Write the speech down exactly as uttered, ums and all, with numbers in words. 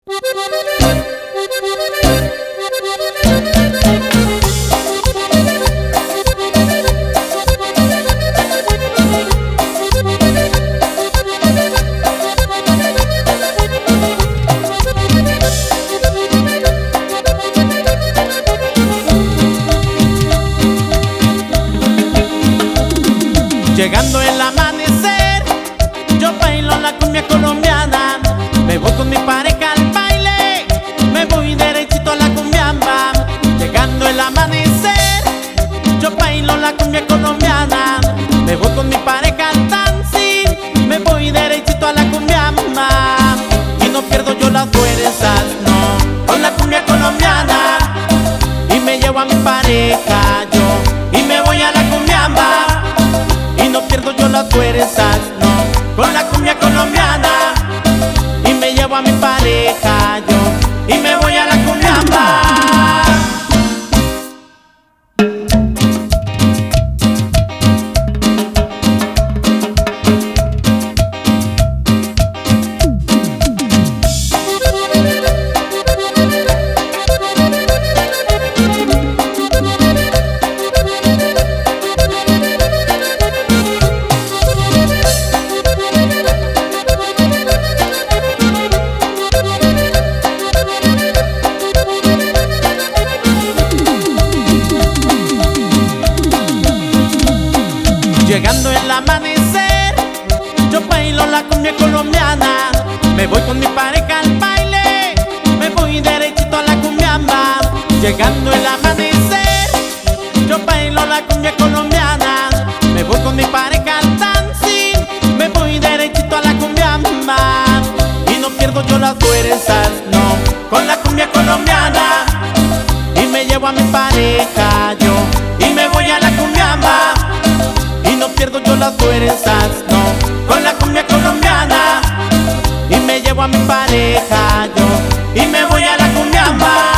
Llegando el amanecer, yo bailo la cumbia colombiana. Me voy con mi pareja al baile, me voy derechito a la cumbiamba. Llegando el amanecer, yo bailo la cumbia colombiana. Me voy con mi pareja al dancing, me voy derechito a la cumbiamba. Y no pierdo yo las fuerzas, no, con la cumbia colombiana. Y me llevo a mi pareja yo, y me voy a la cumbiamba. Y no pierdo yo las fuerzas, no, con la cumbia colombiana. Y me llevo a mi pareja yo, y me voy a la cumbiamba. Llegando el amanecer, yo bailo la cumbia colombiana. Me voy con mi pareja al baile, me voy derechito a la cumbiamba. Llegando el amanecer, yo bailo la cumbia colombiana. Me voy con mi pareja al dancing, me voy derechito a la cumbiamba. Y no pierdo yo las fuerzas, no, con la cumbia colombiana. Y me llevo a mi pareja yo, y me voy a la cumbiamba. Y no pierdo yo las fuerzas, no, con la cumbia colombiana. Y me llevo a mi pareja yo, y me voy a la cumbiamba.